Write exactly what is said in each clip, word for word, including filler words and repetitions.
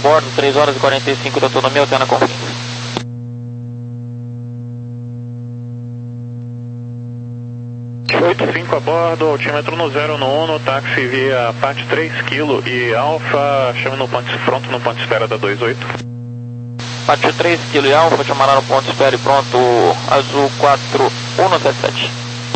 bordo, três horas e quarenta e cinco de autonomia, Altena Confins. oito cinco a bordo, altímetro no zero no uno, táxi via parte três quilo e Alfa, chame no ponto pronto no ponto espera da dois oito. Parte três quilo e Alfa, chamará no ponto espera e pronto, Azul quatro um sete sete.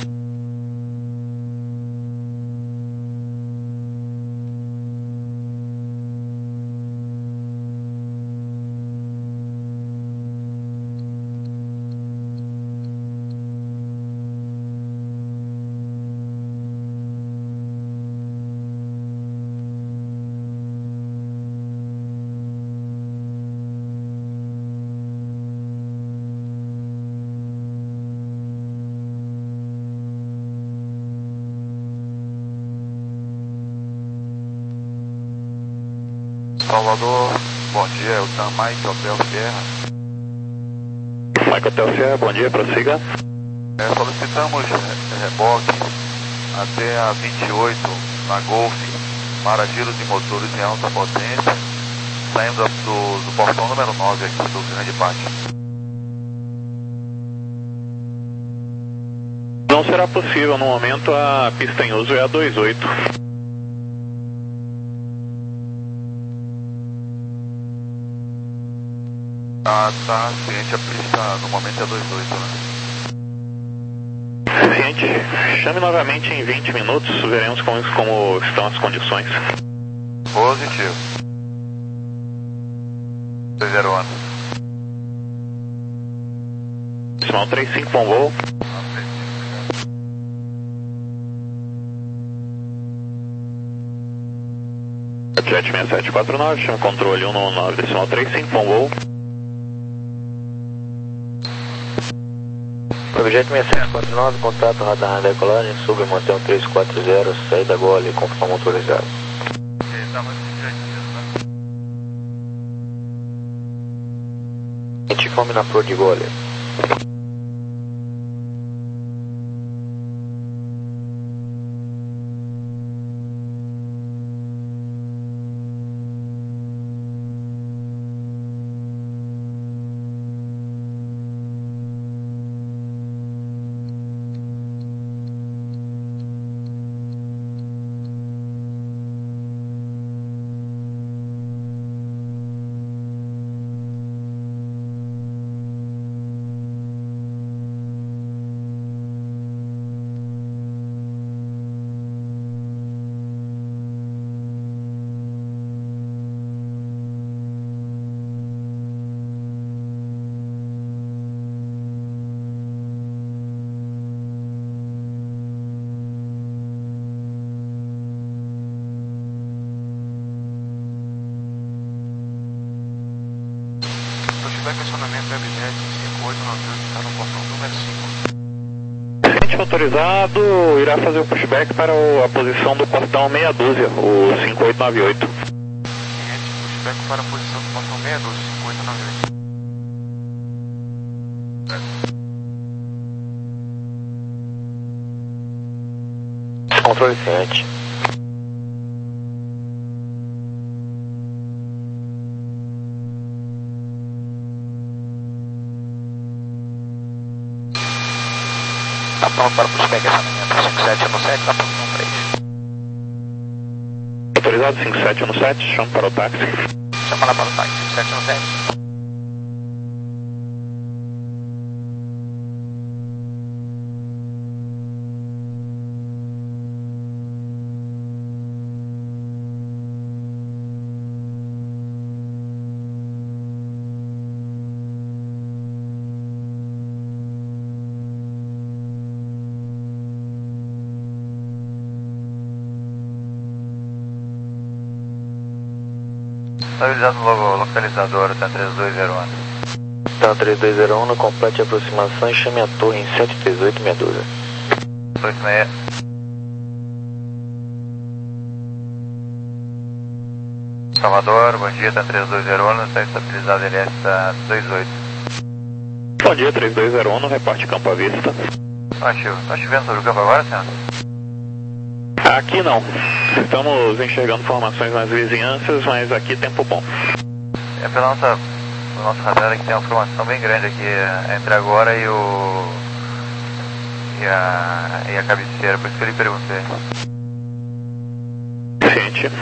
Salvador, bom dia, é o Tan Mike Hotel Sierra. Mike Hotel Sierra, bom dia, prossiga. É, solicitamos reboque até a vinte e oito na Golf para giros de motores em alta potência, saindo do, do portão número nove aqui do Grande Pátio. Não será possível, no momento a pista em uso é a dois oito. Ah, tá, ciente, a pista no momento é dois oito, né? Ciente, chame novamente em vinte minutos, veremos como, como estão as condições. Positivo. dois zero um. Decimal três cinco, bom voo. Jet seis sete quatro nove, chama controle um nove nove, decimal três cinco, bom voo. Objeto seis sete quatro nove, contato radar decolagem, sub manter um três quatro zero, saída gole, confirmação motorizado. Identifome na flor de gole. Estacionamento Webjet cinco oito nove oito, está no portão número cinco. Ciente motorizado irá fazer o pushback para o, a posição do portão meia dúzia, o cinco oito nove oito. Ciente, pushback para a posição do portão meia dúzia, cinco oito nove oito. Controle ciente. Está pronto para o pushback acionamento cinco sete um sete, está pronto no três. Autorizado cinco sete um sete, chama para o táxi. Chama lá para o táxi, cinco sete um sete. Estabilizado no localizador, Tan três dois zero um. Tan três dois zero um, complete a aproximação e chame a torre em sete três oito meia dúzia. oito seis. Salvador, bom dia, Tan três dois zero um, está estabilizado L S dois oito. Bom dia, três dois zero um, no reporte campo à vista. Ativo. Está chovendo sobre o campo agora, senhor? Aqui não. Estamos enxergando formações nas vizinhanças, mas aqui tempo bom. É pela nossa, pelo nosso radar que tem uma formação bem grande aqui entre agora e o e a, e a cabeceira, por isso que eu lhe perguntei. Ciente.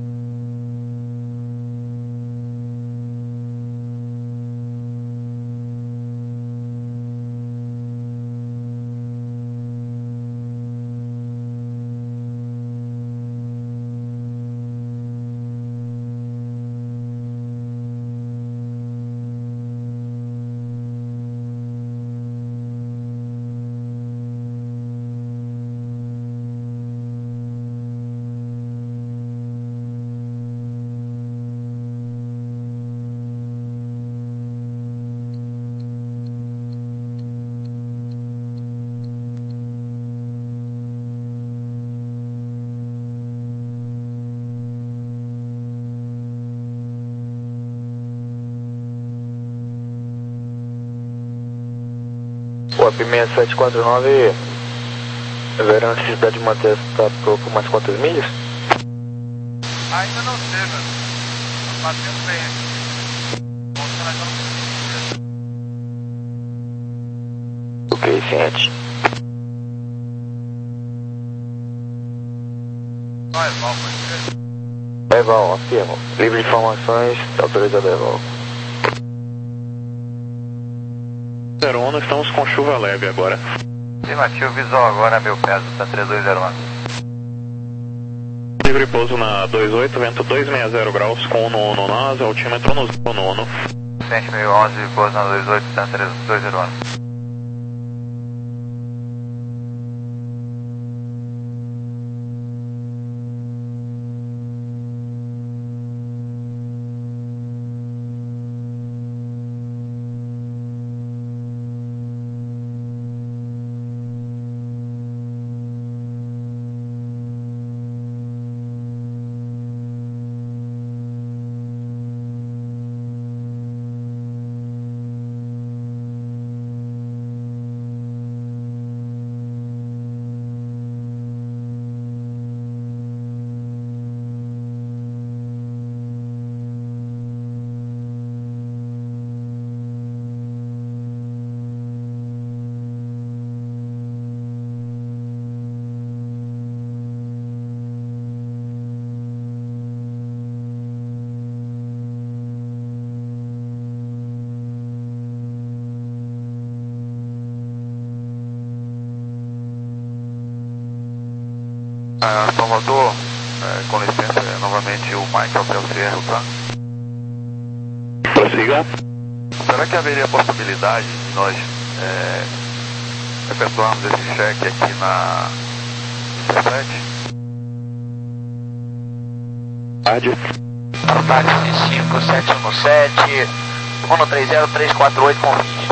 O A P seis sete quatro nove, haverá a necessidade de manter esta por mais quantas milhas? Ainda não sei, velho. Tá batendo bem aqui. Ok, ciente. Vai, Val, pode ser? Eval, afirmo. Livre de informações, autorizado Eval. zero um, estamos com chuva leve agora. Estimativo visual agora, meu peso, tá três dois zero um. Livre pouso na dois oito, vento dois seis zero graus com um no nós, altímetro no zero no. cento e onze, pouso na dois oito, tá três dois zero um. Ah, Salvador, é, com licença, é, novamente o Michael Del Ferro, tá? Prossiga. Será que haveria a possibilidade de nós é, efetuarmos esse cheque aqui na dezessete? Tarde. Táxi cinco sete um sete, um três zero três quatro oito com vinte.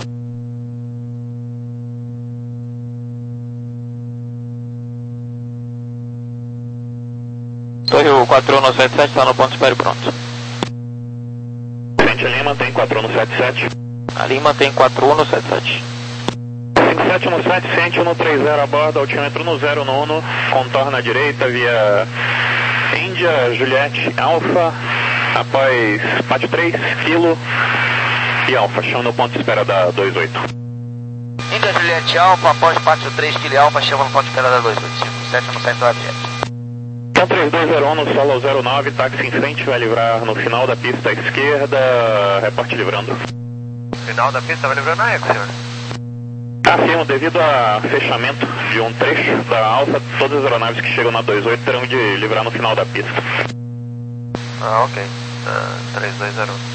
Torre quatro um sete sete está no ponto espere pronto. Frente a Lima tem quatro um sete sete. A Lima tem quatro um sete sete. cinco sete um sete, Ciente um três zero a bordo, altímetro no zero nono, contorna à direita via Índia, Juliette, Alfa, após Pátio três, Kilo e Alfa, chama no ponto de espera da dois oito. Índia, Juliette, Alfa, após Pátio três, Kilo e Alfa, chama no ponto de espera da dois oito. cinco sete um sete está direto. Então três dois zero um no solo zero nove, táxi em frente, vai livrar no final da pista à esquerda, reporte livrando. Final da pista vai livrando a eco, senhor? Afirmo, devido a fechamento de um trecho da Alfa, todas as aeronaves que chegam na dois oito terão de livrar no final da pista. Ah, ok. Uh, três dois zero um.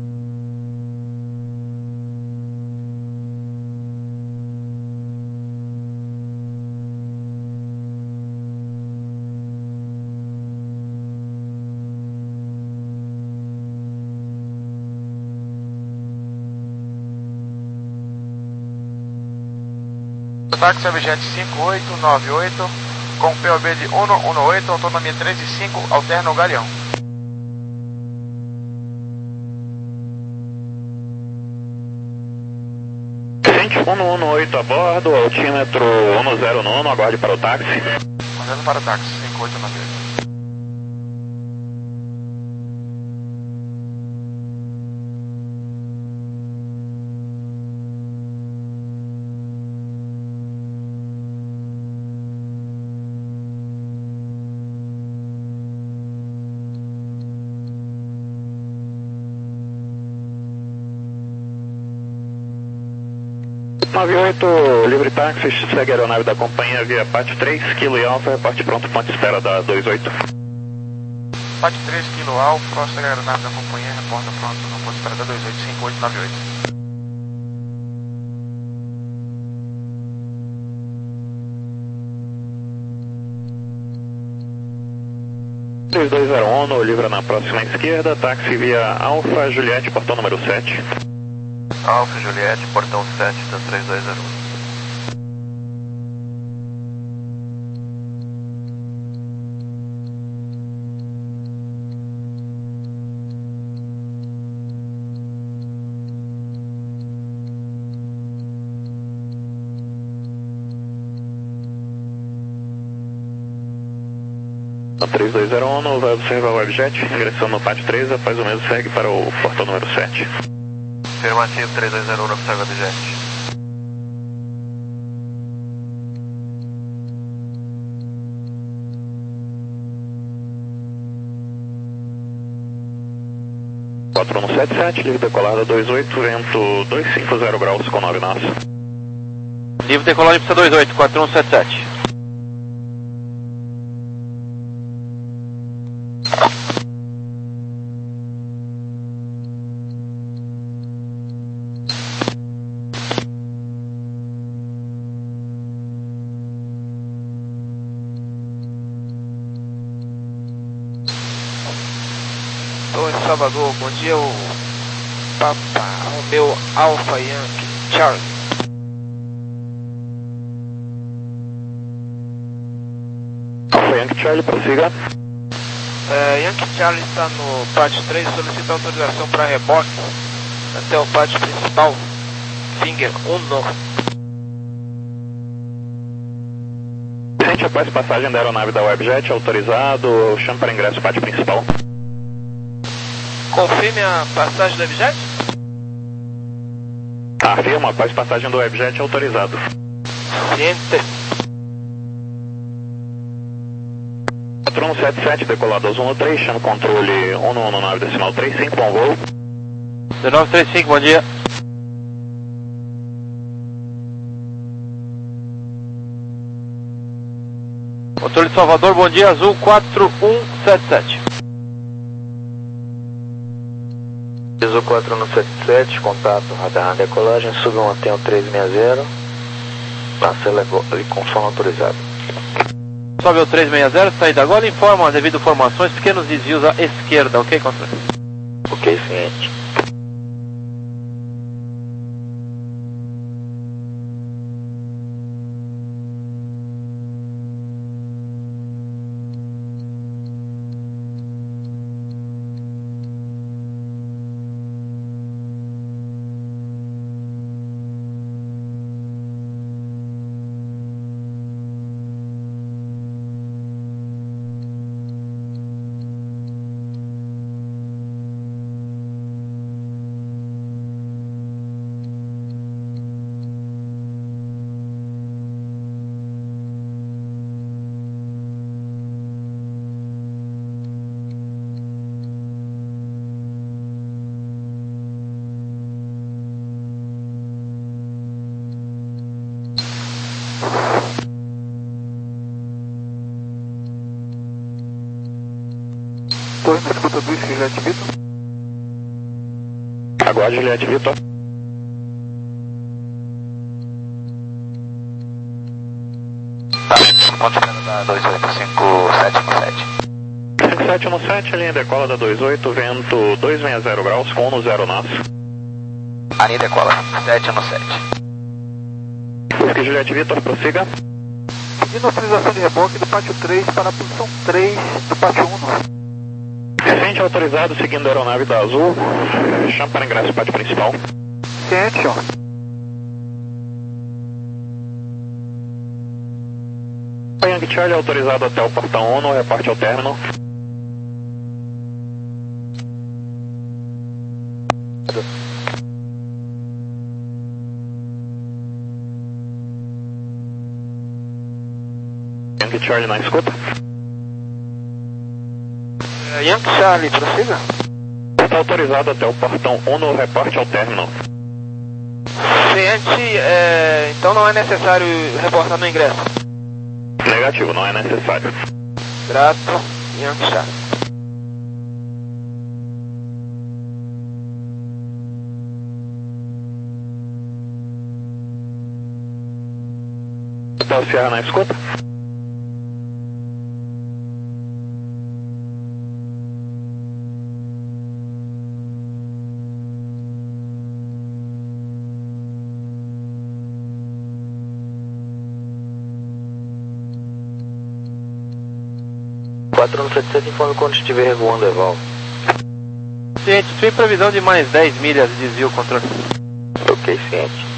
Táxi objeto cinco oito nove oito, com P O B de um um oito, autonomia três e cinco, alterna o Galeão. Ciente um um oito a bordo, altímetro um zero nove, aguarde para o táxi. Mandando para o táxi, cinco oito nove oito. nove oito, livre táxi, segue a aeronave da companhia via P A T três, Kilo e Alfa, reporte pronto, ponto de espera da dois oito. P A T três, Kilo Alfa, segue a aeronave da companhia, reporta pronto, no ponto de espera da dois oito, cinco oito nove oito. três dois zero um, livra na próxima esquerda, táxi via Alfa Juliette, portão número sete. Alfa Juliette, portão sete da três dois zero um. três dois zero um, vai observar o Webjet, ingressando no P A T três, após o mesmo segue para o portão número sete. Afirmativo, três dois zero um, observa o Webjet. quatro um sete sete, livre decolar da dois oito, vento duzentos e cinquenta graus com nove nós. Livre decolar de pista dois oito, quatro um sete sete. Estou em Salvador, bom dia, o Papa, o meu Alpha Yankee Charlie. Alpha Yankee Charlie, prossiga. É, Yankee Charlie está no P A T três, solicita autorização para reboque até o P A T principal, Finger um. Sente após passagem da aeronave da Webjet, autorizado, chame para ingresso P A T principal. Confirme a passagem do Webjet? Afirmo, após passagem do Webjet, autorizado. Ciente. quatro um sete sete, decolado dois um três, chama controle um um nove decimal três cinco, bom voo. dezenove trinta e cinco, bom dia. Controle de Salvador, bom dia, azul quatro um sete sete. Azul quatro um sete sete, contato radar na decolagem, sub um antena três seis zero, parcela e com som autorizado. Sobe o três seis zero, saída agora, informa devido formações, pequenos desvios à esquerda, ok, controle? Ok, ciente. Torre na escuta do Juliette Vitor. Aguarde, Juliette Vitor. Tá, ponto de espera da dois oito, cinco sete um sete. cinco sete um sete, linha decola da dois oito, vento duzentos e sessenta graus com um zero nós. A linha decola, sete um sete. Whisky Juliette Vitor, prossiga. Pedindo autorização de reboque do pátio três para a posição três do pátio um. Ciente autorizado, seguindo a aeronave da Azul, chama para ingresso P A T principal. Ciente, ó. Yankee Charlie autorizado até o portão um, reporte ao término. Yankee Charlie na escuta. É, Yankee Charlie, prossiga. Está autorizado até o portão um, reporte ao término. Ciente, é, então não é necessário reportar no ingresso. Negativo, não é necessário. Grato, Yankee Charlie. Hotel Sierra na escuta. quatro um sete sete, informe quando estiver voando Eval. Ciente, tem previsão de mais dez milhas de desvio controle. Ok, ciente.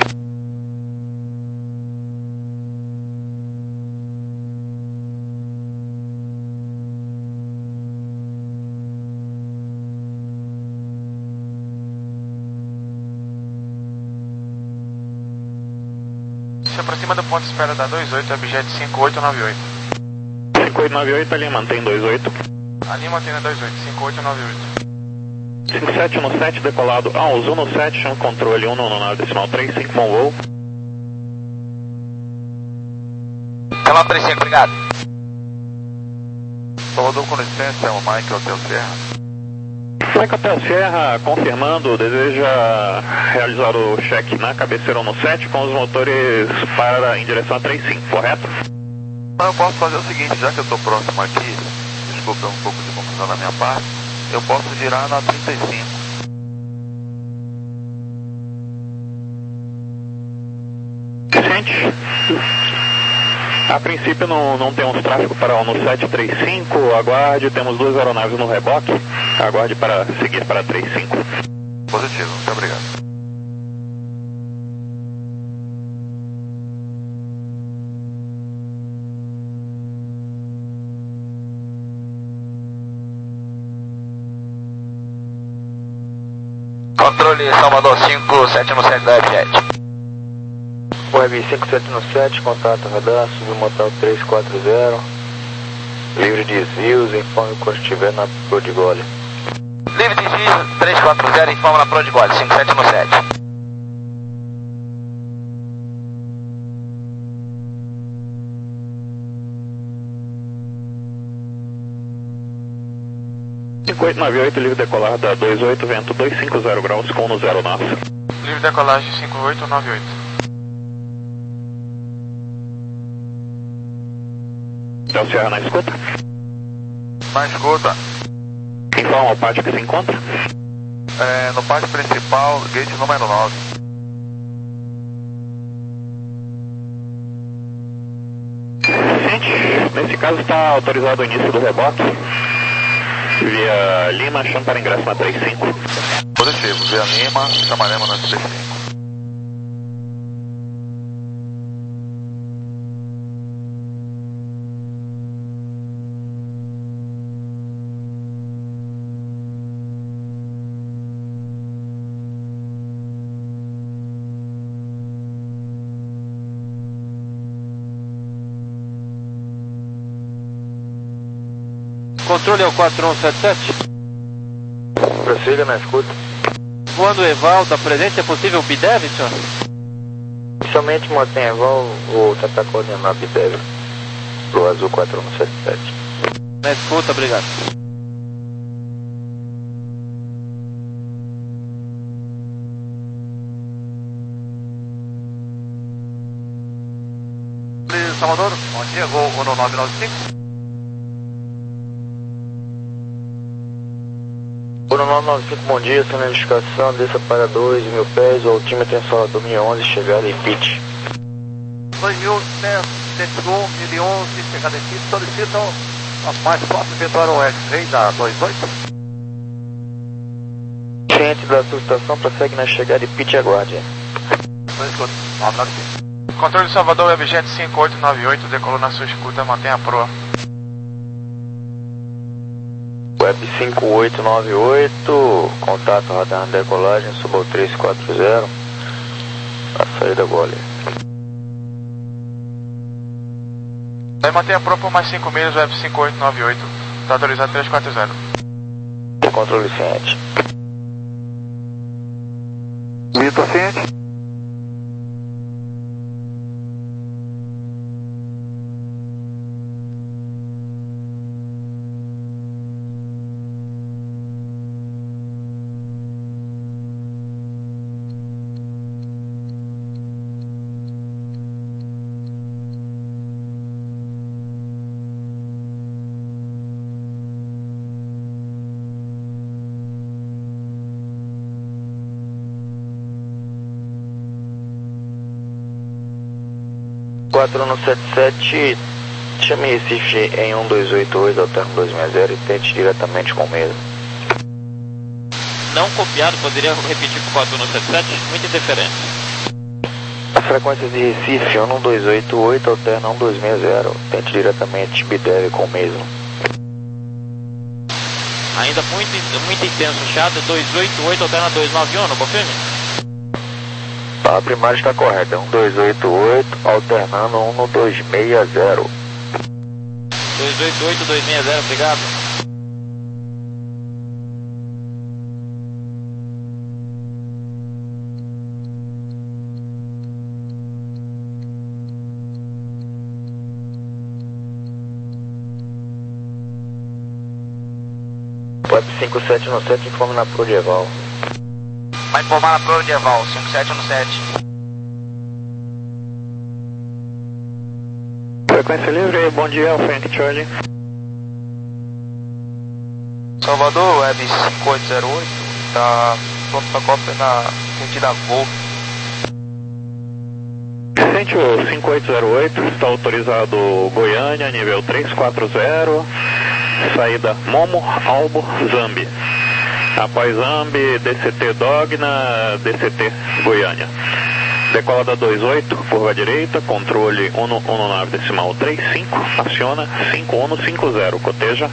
Se aproxima do ponto de espera da dois oito, objeto cinco oito nove oito. cinco oito nove oito, ali mantém dois oito. Ali mantém na dois oito, cinco oito nove oito. cinco sete um sete, decolado Alz um sete, chama controle um no nave decimal três cinco, bom voo. Canal trinta e cinco, obrigado. Salvador, com licença, é o Mike Hotel Sierra. Mike Hotel Sierra, confirmando, deseja realizar o check na cabeceira um sete com os motores para em direção a trinta e cinco, correto? Então eu posso fazer o seguinte, já que eu estou próximo aqui, desculpa um pouco de confusão da minha parte, eu posso girar na trinta e cinco. Gente, a princípio não, não temos tráfego para o sete três cinco, aguarde, temos duas aeronaves no reboque, aguarde para seguir para trinta e cinco. Positivo, muito obrigado. Controle Salvador cinco sete um sete da Webjet. Web cinco sete um sete, contato radar, submotor três quatro zero. Livre de desvios, informe quando estiver na Prodigole. Livre de desvio três quatro zero, informa na Prodigole, cinco sete um sete. cinco oito nove oito, livre decolar da dois oito, vento duzentos e cinquenta graus com no zero nosso. Livre decolagem cinco oito nove oito. Hotel Sierra na escuta. Na escuta, Informa o pátio que se encontra. é, no pátio principal, gate número nove. Gente, nesse caso está autorizado o início do reboque. Via Lima, chama para ingresso na trinta e cinco. Positivo, via Lima, chamaremos na trinta e cinco. Controle é o quatro um sete sete. Prossiga na escuta. Voando Eval, tá presente, é possível B D E V, senhor? Somente mantém Eval ou tentar coordenar B D E V pro Azul quatro um sete sete. Na escuta, obrigado. Salvador, bom dia, voo um nove nove cinco. um nove nove cinco, bom dia, sua identificação, desça para dois mil pés, o altímetro em Salvador mil e onze, chegada em pitch. dois mil, cento e um, mil e onze, chegada em pitch, solicitam a mais próxima eventuário X-Ray da dois oito. Ciente da subestação, prossegue na chegada em pitch e aguarde. nove nove cinco. Controle Salvador, Webjet cinco oito nove oito, decolou na sua escuta, mantenha a proa. Web cinco oito nove oito, contato radar na decolagem, suba o três quatro zero, a saída gole. Vai manter a proa por mais cinco milhas, Web cinco oito nove oito, está autorizado três quatro zero. Controle ciente. Vitor ciente. quatro um sete sete, chame Recife em um dois oito oito, alterno dois seis zero e tente diretamente com o mesmo. Não copiado, poderia repetir para o quatro um sete sete? Muita interferência. A frequência de Recife um dois oito oito, alterno um dois seis zero, tente diretamente Bidev com o mesmo. Ainda muito, muito intenso, chata, dois oito oito, alterna dois nove um, não confirme? A primária está correta, um dois oito oito, alternando um no dois seis zero. dois oito oito, dois seis zero, obrigado. Web cinco sete um sete, informe na Prodieval. Vai informar na Prodieval, cinco sete um sete. Frequência livre, bom dia, Frank Charlie. Salvador, Web cinco oito zero oito, tá pronto para cópia na sentido Golf. Sente o cinco oito zero oito, está autorizado Goiânia, nível três quatro zero, saída Momo, Albo, Zambi. Após Zambi, D C T Dogna, D C T Goiânia. Decolada dois oito, curva direita, controle um nove decimal três cinco, aciona cinco um cinco zero, coteja.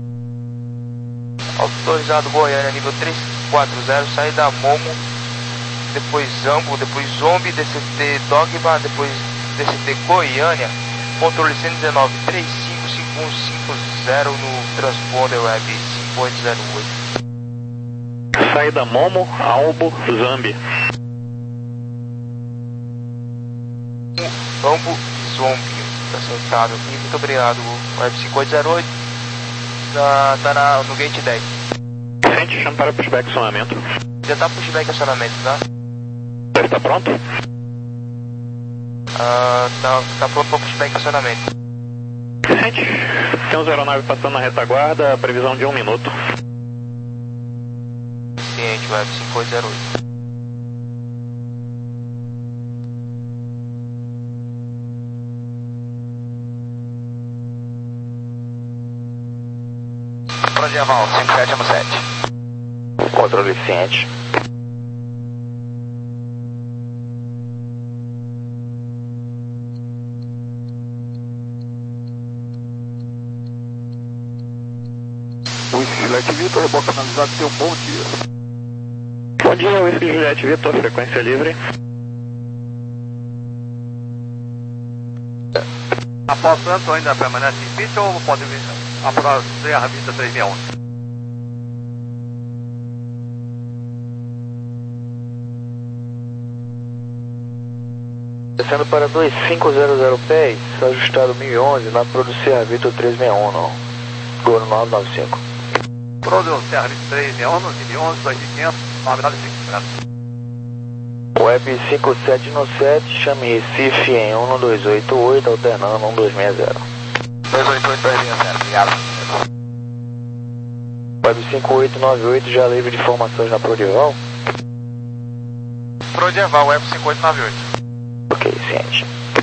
Autorizado Goiânia, nível três quatro zero, saída Momo, depois Zambo, depois Zombie, D C T Dogma, depois D C T Goiânia, controle cento e dezenove, três cinco cinco um cinco zero no transponder Web cinco oito zero oito. Saída Momo, Albo, Zambi. Zambo e Zombie, tá sentado aqui, muito obrigado. Web cinco oito zero oito, tá, tá na, no gate dez. Sente, chama para pushback acionamento. Já tá pushback acionamento, tá? Já está pronto? Ah, tá, tá pronto para pushback acionamento. Sente, tem um zero nove passando na retaguarda, previsão de um minuto. Ciente, Web cinco oito zero oito. Prodieval, cinco sete um sete. Controle ciente. O Juliette Vitor, reboque analisado, tem um bom dia. Bom dia, Whisky Juliette Vitor, frequência livre. Após tanto, ainda permanece em pista ou pode vir apurar a vista três seis um? Descendo para dois cinco zero zero pés, ajustado mil e onze na Producer Vitor três seis um, não. Goro nove nove cinco. Producer Vitor três seis um, mil e onze, dois mil e quinhentos, novidade cinco. Web cinco sete um sete, chame Recife em um dois oito oito, alternando um dois seis zero. dois oito oito, dois seis zero, obrigado. Web cinco oito nove oito, já livre de informações na Prodieval? Prodieval, Web cinco oito nove oito. Ok, ciente.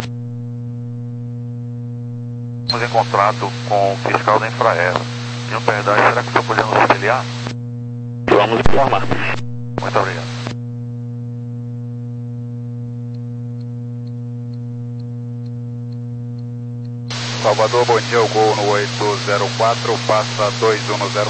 Estamos em contrato com o fiscal da Infraero. E um perdão, será que o senhor poderia nos auxiliar? Vamos informar. Muito obrigado. Salvador, bom dia, o gol no oito zero quatro, passa dois um zero.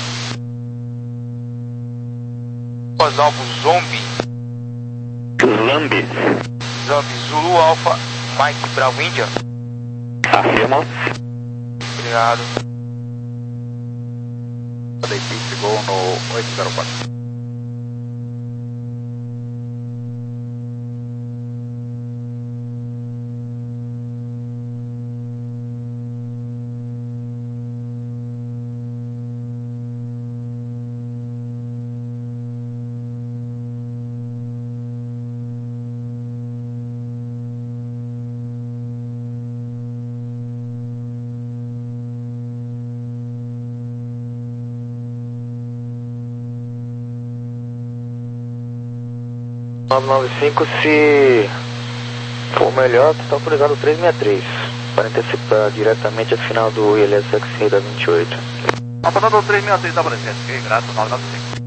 Os alvos Zombie, Zambi. Zombie Zulu Alpha, Mike Bravo India. Afirma. Obrigado. Dei pitch, gol no oito zero quatro. nove nove cinco, se For melhor, está autorizado três sessenta e três, para antecipar diretamente a final do I L S X da vinte e oito. Operador três sessenta e três da presente, ok, graças, nove nove cinco.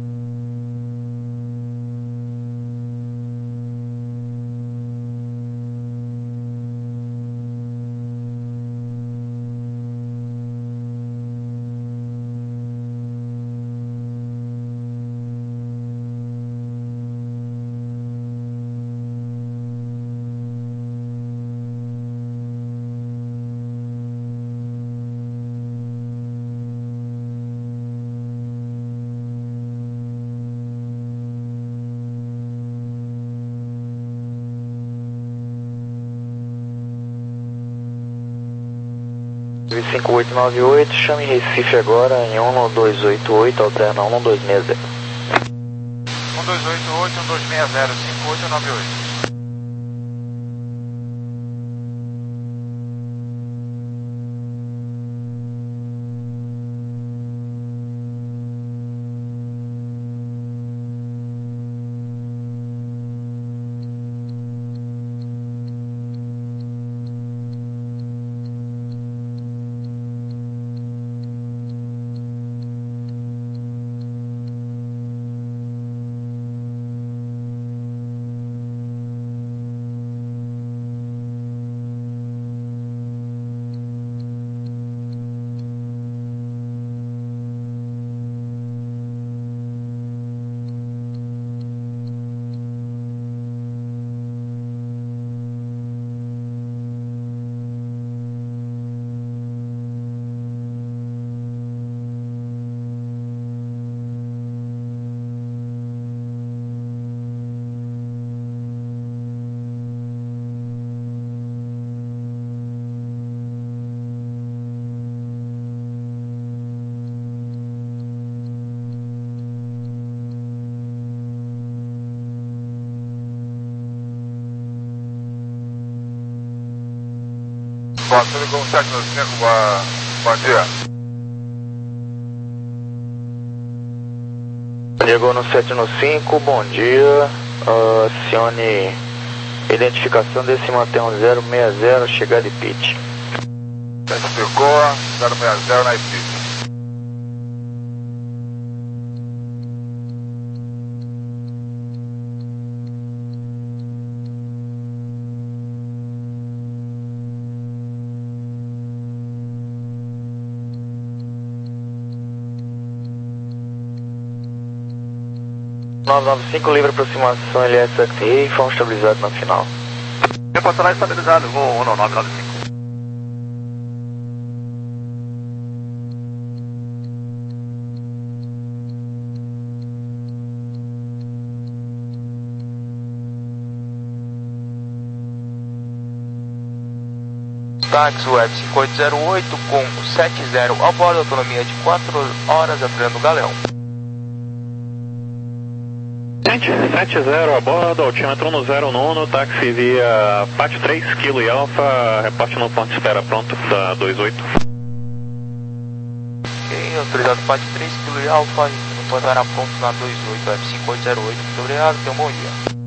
cinco oito nove oito, chame Recife agora em um dois oito oito, alterna um dois seis zero. um dois oito oito, um dois seis zero, cinco oito nove oito. Bom, tudo com sete no cinco, bom dia. Chegou no sete no cinco, bom dia. Uh, acione identificação desse manter um zero seis zero, chegada e pitch. Identificou, zero seis zero na pitch. nove nove cinco, livre aproximação L S X e fomos estabilizados na final. Reportar estabilizado, voo um nove nove cinco. Táxi Web cinco oito zero oito com sete zero a bordo, autonomia de quatro horas, atraindo o Galeão. sete zero a bordo, altímetro no zero nono, táxi via P A T três, Kilo e Alfa, reporte no ponto de espera pronto da dois oito. Ok, autorizado P A T três, Kilo e Alfa, no ponto era pronto na dois oito, Web cinco oito zero oito, muito obrigado, tenha um bom dia.